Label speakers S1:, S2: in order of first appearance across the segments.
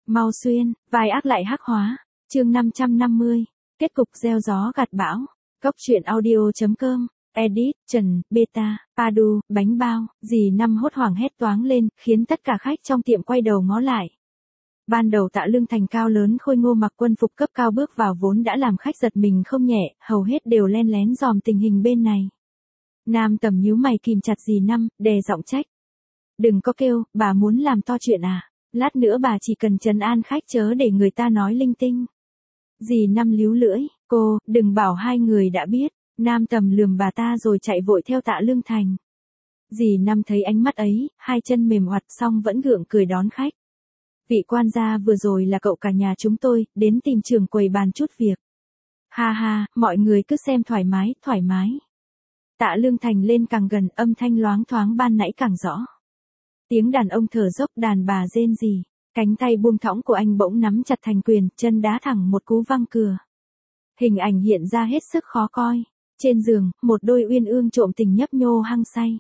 S1: Mau xuyên, vai ác lại hắc hóa. Chương 550. Kết cục gieo gió gặt bão. Góc truyện audio.com. Edit, Trần, Beta, Padu, bánh bao, dì Năm hốt hoảng hét toáng lên, khiến tất cả khách trong tiệm quay đầu ngó lại. Ban đầu Tạ Lương Thành cao lớn khôi ngô mặc quân phục cấp cao bước vào vốn đã làm khách giật mình không nhẹ, hầu hết đều len lén dòm tình hình bên này. Nam Tầm nhíu mày kìm chặt dì Năm, đè giọng trách. Đừng có kêu, bà muốn làm to chuyện à? Lát nữa bà chỉ cần trấn an khách chớ để người ta nói linh tinh. Dì Năm líu lưỡi, cô, đừng bảo hai người đã biết. Nam Tầm lườm bà ta rồi chạy vội theo Tạ Lương Thành. Dì Năm thấy ánh mắt ấy, hai chân mềm oặt xong vẫn gượng cười đón khách. Vị quan gia vừa rồi là cậu cả nhà chúng tôi, đến tìm trưởng quầy bàn chút việc. Ha ha, mọi người cứ xem thoải mái, thoải mái. Tạ Lương Thành lên càng gần, âm thanh loáng thoáng ban nãy càng rõ. Tiếng đàn ông thở dốc, đàn bà rên rỉ. Cánh tay buông thõng của anh bỗng nắm chặt thành quyền, chân đá thẳng một cú văng cửa. Hình ảnh hiện ra hết sức khó coi. Trên giường, một đôi uyên ương trộm tình nhấp nhô hăng say.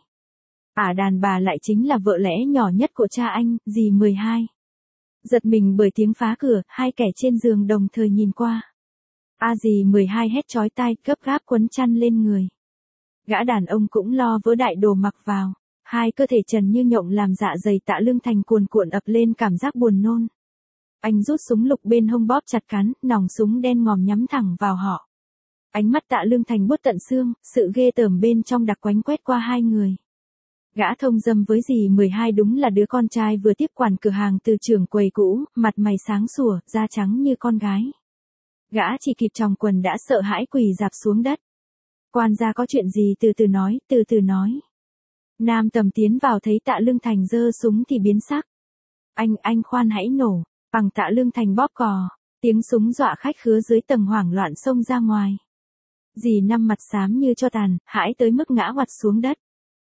S1: Đàn bà lại chính là vợ lẽ nhỏ nhất của cha anh, dì 12. Giật mình bởi tiếng phá cửa, hai kẻ trên giường đồng thời nhìn qua. Dì 12 hét chói tai, gấp gáp quấn chăn lên người. Gã đàn ông cũng lo vớ đại đồ mặc vào. Hai cơ thể trần như nhộng làm dạ dày Tạ Lương Thành cuồn cuộn ập lên cảm giác buồn nôn. Anh rút súng lục bên hông bóp chặt cán, nòng súng đen ngòm nhắm thẳng vào họ. Ánh mắt Tạ Lương Thành buốt tận xương, sự ghê tởm bên trong đặc quánh quét qua hai người. Gã thông dâm với dì 12 đúng là đứa con trai vừa tiếp quản cửa hàng từ trưởng quầy cũ, mặt mày sáng sủa, da trắng như con gái. Gã chỉ kịp tròng quần đã sợ hãi quỳ rạp xuống đất. Quan gia có chuyện gì từ từ nói. Nam Tầm tiến vào thấy Tạ Lương Thành giơ súng thì biến sắc. Anh khoan hãy nổ, bằng Tạ Lương Thành bóp cò, tiếng súng dọa khách khứa dưới tầng hoảng loạn xông ra ngoài. Dì Năm mặt xám như cho tàn, hãi tới mức ngã oặt xuống đất.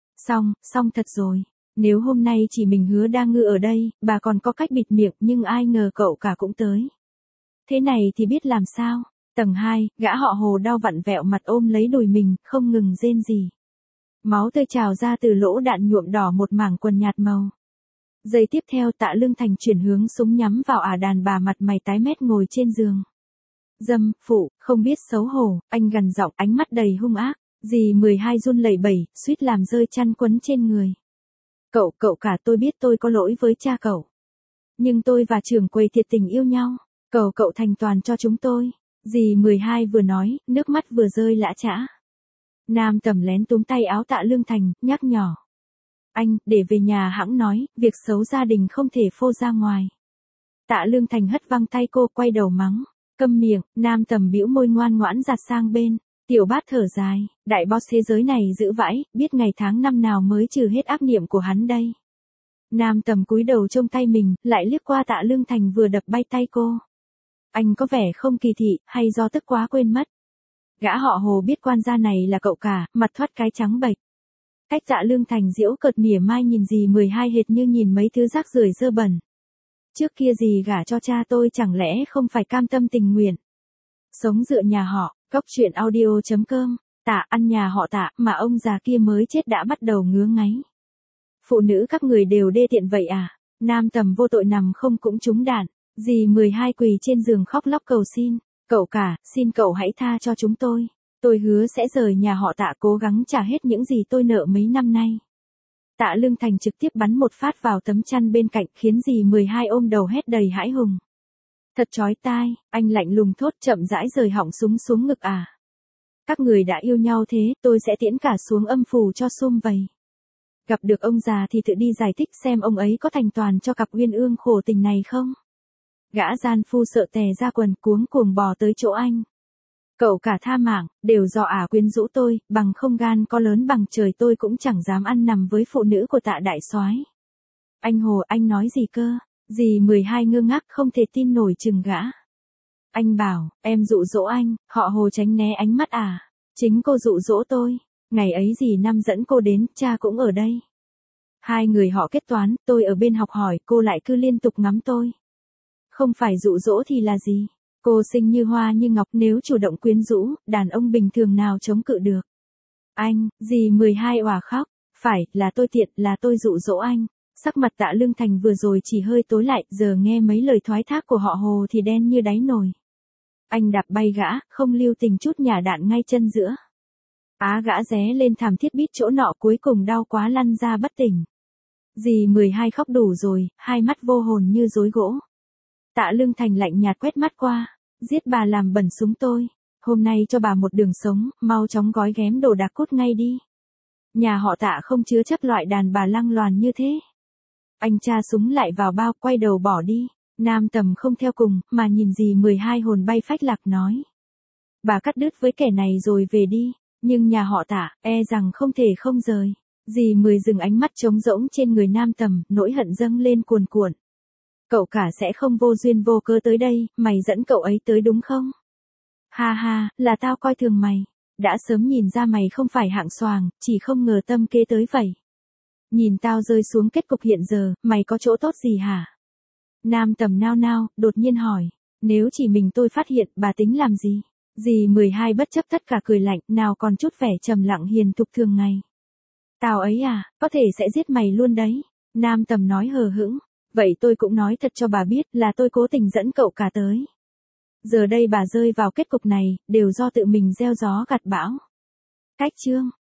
S1: Xong thật rồi. Nếu hôm nay chỉ mình Hứa Đa Ngư ở đây, bà còn có cách bịt miệng, nhưng ai ngờ cậu cả cũng tới. Thế này thì biết làm sao? Tầng 2, gã họ Hồ đau vặn vẹo mặt ôm lấy đùi mình, không ngừng rên rỉ. Máu tươi trào ra từ lỗ đạn nhuộm đỏ một mảng quần nhạt màu. Giây tiếp theo Tạ Lương Thành chuyển hướng súng nhắm vào đàn bà mặt mày tái mét ngồi trên giường. Dâm, phụ, không biết xấu hổ, anh gằn giọng, ánh mắt đầy hung ác. Dì 12 run lẩy bẩy, suýt làm rơi chăn quấn trên người. Cậu cả, tôi biết tôi có lỗi với cha cậu. Nhưng tôi và trưởng quầy thiệt tình yêu nhau. Cậu thành toàn cho chúng tôi. Dì 12 vừa nói, nước mắt vừa rơi lã chã. Nam Tầm lén túm tay áo Tạ Lương Thành, nhắc nhỏ. Anh, để về nhà hẵng nói, việc xấu gia đình không thể phô ra ngoài. Tạ Lương Thành hất văng tay cô, quay đầu mắng. Câm miệng. Nam Tầm bĩu môi ngoan ngoãn giặt sang bên. Tiểu Bát thở dài, đại boss thế giới này dữ vãi, biết ngày tháng năm nào mới trừ hết ác niệm của hắn đây. Nam Tầm cúi đầu trông tay mình, lại liếc qua Tạ Lương Thành vừa đập bay tay cô. Anh có vẻ không kỳ thị, hay do tức quá quên mất. Gã họ Hồ biết quan gia này là cậu cả, mặt thoát cái trắng bệch. Cách Tạ Lương Thành giễu cợt mỉa mai nhìn dì 12 hệt như nhìn mấy thứ rác rưởi dơ bẩn. Trước kia dì gả cho cha tôi chẳng lẽ không phải cam tâm tình nguyện. Sống dựa nhà họ. Góc truyện audio.com. Tạ ăn nhà họ Tạ mà ông già kia mới chết đã bắt đầu ngứa ngáy. Phụ nữ các người đều đê tiện vậy à? Nam Tầm vô tội nằm không cũng trúng đạn. Dì 12 quỳ trên giường khóc lóc cầu xin. Cậu cả, xin cậu hãy tha cho chúng tôi. Tôi hứa sẽ rời nhà họ Tạ, cố gắng trả hết những gì tôi nợ mấy năm nay. Tạ Lương Thành trực tiếp bắn một phát vào tấm chăn bên cạnh khiến dì 12 ôm đầu hét đầy hãi hùng. Thật chói tai, anh lạnh lùng thốt, chậm rãi rời họng súng xuống ngực à. Các người đã yêu nhau thế, tôi sẽ tiễn cả xuống âm phủ cho sum vầy. Gặp được ông già thì tự đi giải thích xem ông ấy có thành toàn cho cặp uyên ương khổ tình này không. Gã gian phu sợ tè ra quần, cuống cuồng bò tới chỗ anh. Cậu cả tha mạng, đều do quyến rũ tôi, bằng không gan có lớn bằng trời tôi cũng chẳng dám ăn nằm với phụ nữ của Tạ đại soái. Anh Hồ, anh nói gì cơ? Dì 12 ngơ ngác không thể tin nổi chừng gã. Anh bảo, em dụ dỗ anh, họ Hồ tránh né ánh mắt à. Chính cô dụ dỗ tôi. Ngày ấy dì Năm dẫn cô đến, cha cũng ở đây. Hai người họ kết toán, tôi ở bên học hỏi, cô lại cứ liên tục ngắm tôi. Không phải dụ dỗ thì là gì? Cô xinh như hoa như ngọc, nếu chủ động quyến rũ, đàn ông bình thường nào chống cự được. Anh, dì 12 òa khóc. Phải, là tôi tiện, là tôi dụ dỗ anh. Sắc mặt Tạ Lương Thành vừa rồi chỉ hơi tối lại, giờ nghe mấy lời thoái thác của họ Hồ thì đen như đáy nồi. Anh đạp bay gã, không lưu tình chút nhả đạn ngay chân giữa. Gã ré lên thảm thiết bít chỗ nọ, cuối cùng đau quá lăn ra bất tỉnh. Dì 12 khóc đủ rồi, hai mắt vô hồn như rối gỗ. Tạ Lương Thành lạnh nhạt quét mắt qua. Giết bà làm bẩn súng tôi. Hôm nay cho bà một đường sống, mau chóng gói ghém đồ đạc cút ngay đi. Nhà họ Tạ không chứa chấp loại đàn bà lăng loàn như thế. Anh tra súng lại vào bao, quay đầu bỏ đi. Nam Tầm không theo cùng, mà nhìn dì 12 hồn bay phách lạc nói. Bà cắt đứt với kẻ này rồi về đi, nhưng nhà họ Tạ, e rằng không thể không rời. Dì 10 dừng ánh mắt trống rỗng trên người Nam Tầm, nỗi hận dâng lên cuồn cuộn. Cậu cả sẽ không vô duyên vô cớ tới đây, mày dẫn cậu ấy tới đúng không? Ha ha, là tao coi thường mày. Đã sớm nhìn ra mày không phải hạng xoàng, chỉ không ngờ tâm kế tới vậy. Nhìn tao rơi xuống kết cục hiện giờ, mày có chỗ tốt gì hả? Nam Tầm nao nao, đột nhiên hỏi. Nếu chỉ mình tôi phát hiện, bà tính làm gì? Dì 12 bất chấp tất cả cười lạnh, nào còn chút vẻ trầm lặng hiền thục thường ngày. Tao ấy à, có thể sẽ giết mày luôn đấy. Nam Tầm nói hờ hững. Vậy tôi cũng nói thật cho bà biết là tôi cố tình dẫn cậu cả tới. Giờ đây bà rơi vào kết cục này, đều do tự mình gieo gió gặt bão. Cách chương